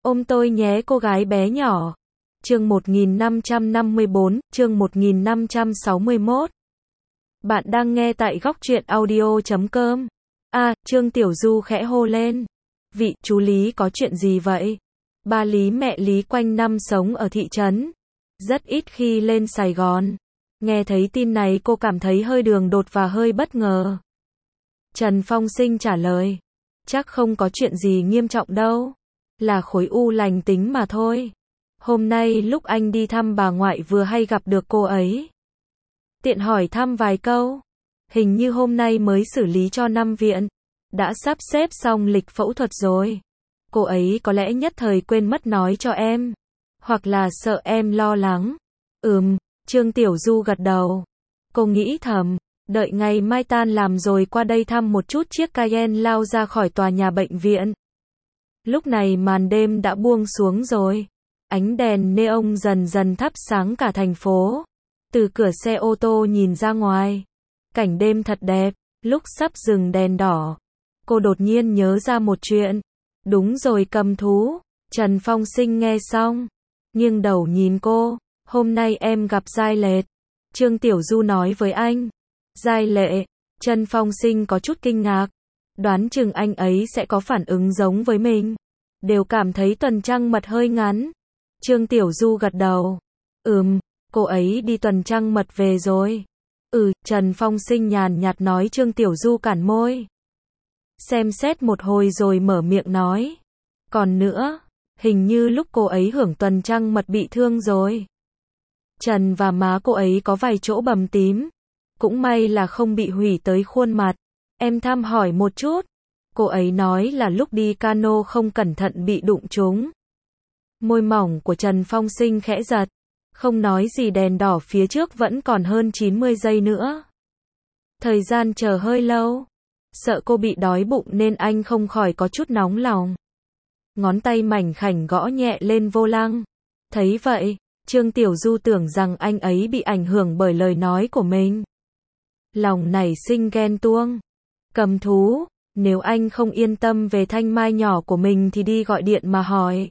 Ôm tôi nhé cô gái bé nhỏ. Chương 1554, chương 1561. Bạn đang nghe tại góc truyện audio.com. Trương Tiểu Du khẽ hô lên. Vị chú Lý có chuyện gì vậy? Ba Lý mẹ Lý quanh năm sống ở thị trấn, rất ít khi lên Sài Gòn. Nghe thấy tin này cô cảm thấy hơi đường đột và hơi bất ngờ. Trần Phong Sinh trả lời. Chắc không có chuyện gì nghiêm trọng đâu. Là khối u lành tính mà thôi. Hôm nay lúc anh đi thăm bà ngoại vừa hay gặp được cô ấy. Tiện hỏi thăm vài câu. Hình như hôm nay mới xử lý cho năm viện. Đã sắp xếp xong lịch phẫu thuật rồi. Cô ấy có lẽ nhất thời quên mất nói cho em. Hoặc là sợ em lo lắng. Trương Tiểu Du gật đầu. Cô nghĩ thầm, đợi ngày mai tan làm rồi qua đây thăm một chút chiếc Cayenne lao ra khỏi tòa nhà bệnh viện. Lúc này màn đêm đã buông xuống rồi. Ánh đèn neon dần dần thắp sáng cả thành phố. Từ cửa xe ô tô nhìn ra ngoài. Cảnh đêm thật đẹp. Lúc sắp dừng đèn đỏ, cô đột nhiên nhớ ra một chuyện. Đúng rồi, cầm thú. Trần Phong Sinh nghe xong, nghiêng đầu nhìn cô. Hôm nay em gặp Giai Lệ. Trương Tiểu Du nói với anh. Giai Lệ. Trần Phong Sinh có chút kinh ngạc. Đoán chừng anh ấy sẽ có phản ứng giống với mình. Đều cảm thấy tuần trăng mật hơi ngắn. Trương Tiểu Du gật đầu. Cô ấy đi tuần trăng mật về rồi. Trần Phong Sinh nhàn nhạt nói. Trương Tiểu Du cản môi. Xem xét một hồi rồi mở miệng nói. Còn nữa, hình như lúc cô ấy hưởng tuần trăng mật bị thương rồi. Trần và má cô ấy có vài chỗ bầm tím. Cũng may là không bị hủy tới khuôn mặt. Em thăm hỏi một chút. Cô ấy nói là lúc đi cano không cẩn thận bị đụng trúng. Môi mỏng của Trần Phong Sinh khẽ giật. Không nói gì, đèn đỏ phía trước vẫn còn hơn 90 giây nữa. Thời gian chờ hơi lâu. Sợ cô bị đói bụng nên anh không khỏi có chút nóng lòng. Ngón tay mảnh khảnh gõ nhẹ lên vô lăng. Thấy vậy, Trương Tiểu Du tưởng rằng anh ấy bị ảnh hưởng bởi lời nói của mình. Lòng nảy sinh ghen tuông. Cầm thú, nếu anh không yên tâm về thanh mai nhỏ của mình thì đi gọi điện mà hỏi.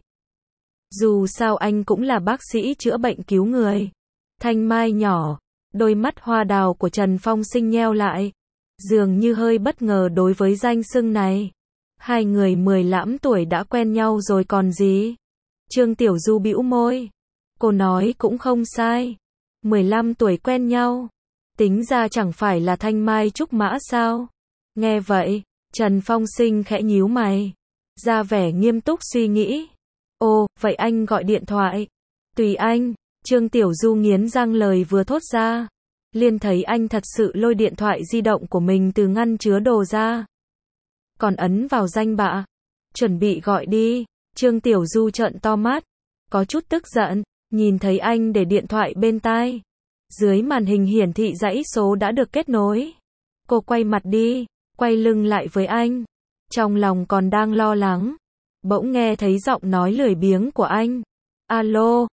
Dù sao anh cũng là bác sĩ chữa bệnh cứu người. Thanh mai nhỏ, đôi mắt hoa đào của Trần Phong Sinh nheo lại. Dường như hơi bất ngờ đối với danh xưng này. Hai người 15 tuổi đã quen nhau rồi còn gì. Trương Tiểu Du bĩu môi. Cô nói cũng không sai. 15 tuổi quen nhau. Tính ra chẳng phải là thanh mai trúc mã sao. Nghe vậy, Trần Phong Sinh khẽ nhíu mày. Ra vẻ nghiêm túc suy nghĩ. Ồ, vậy anh gọi điện thoại. Tùy anh. Trương Tiểu Du nghiến răng lời vừa thốt ra. Liền thấy anh thật sự lôi điện thoại di động của mình từ ngăn chứa đồ ra. Còn ấn vào danh bạ. Chuẩn bị gọi đi. Trương Tiểu Du trợn to mắt. Có chút tức giận. Nhìn thấy anh để điện thoại bên tai. Dưới màn hình hiển thị dãy số đã được kết nối. Cô quay mặt đi. Quay lưng lại với anh. Trong lòng còn đang lo lắng. Bỗng nghe thấy giọng nói lười biếng của anh. Alo,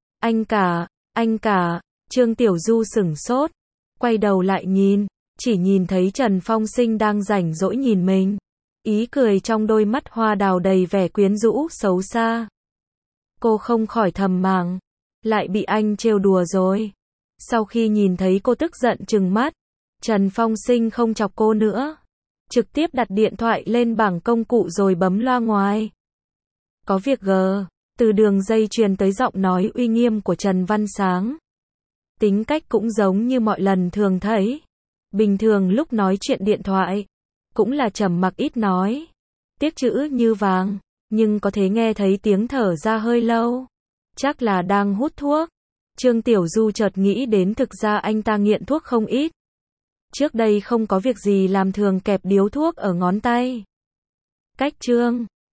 anh cả. Trương Tiểu Du sửng sốt. Quay đầu lại nhìn. Chỉ nhìn thấy Trần Phong Sinh đang rảnh rỗi nhìn mình. Ý cười trong đôi mắt hoa đào đầy vẻ quyến rũ xấu xa. Cô không khỏi thầm màng. Lại bị anh trêu đùa rồi. Sau khi nhìn thấy cô tức giận trừng mắt, Trần Phong Sinh không chọc cô nữa. Trực tiếp đặt điện thoại lên bảng công cụ rồi bấm loa ngoài. Có việc G. Từ đường dây truyền tới giọng nói uy nghiêm của Trần Văn Sáng. Tính cách cũng giống như mọi lần thường thấy. Bình thường lúc nói chuyện điện thoại, cũng là trầm mặc ít nói. Tiếc chữ như vàng, nhưng có thể nghe thấy tiếng thở ra hơi lâu. Chắc là đang hút thuốc. Trương Tiểu Du chợt nghĩ đến thực ra anh ta nghiện thuốc không ít. Trước đây không có việc gì làm thường kẹp điếu thuốc ở ngón tay. Cách Trương